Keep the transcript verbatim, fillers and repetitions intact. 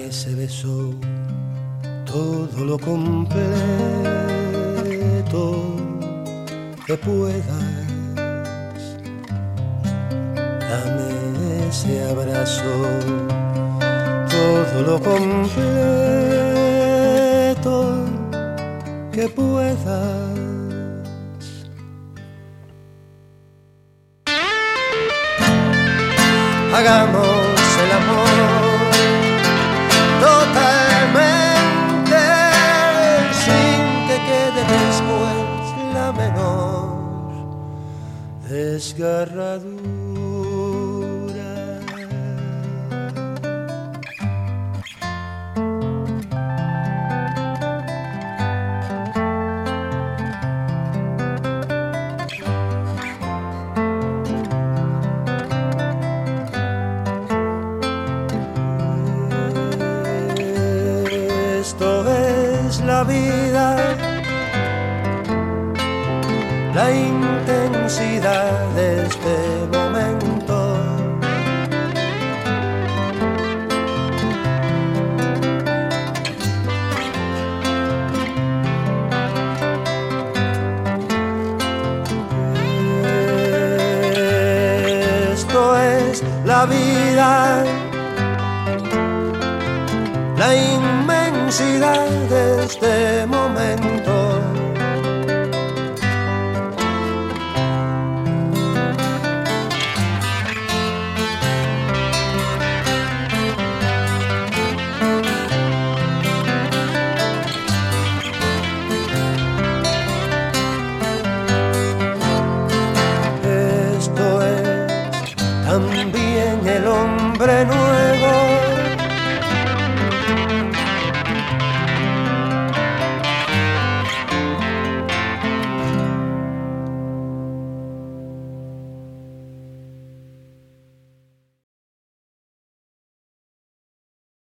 ese beso todo lo completo que puedas. Dame ese abrazo, todo lo completo que puedas. Hagamos el amor totalmente sin que quede después la menor desgarradura. Esto es la vida, la intensidad de este momento. Esto es la vida, la inmensidad de este momento. Esto es también el hombre nuevo,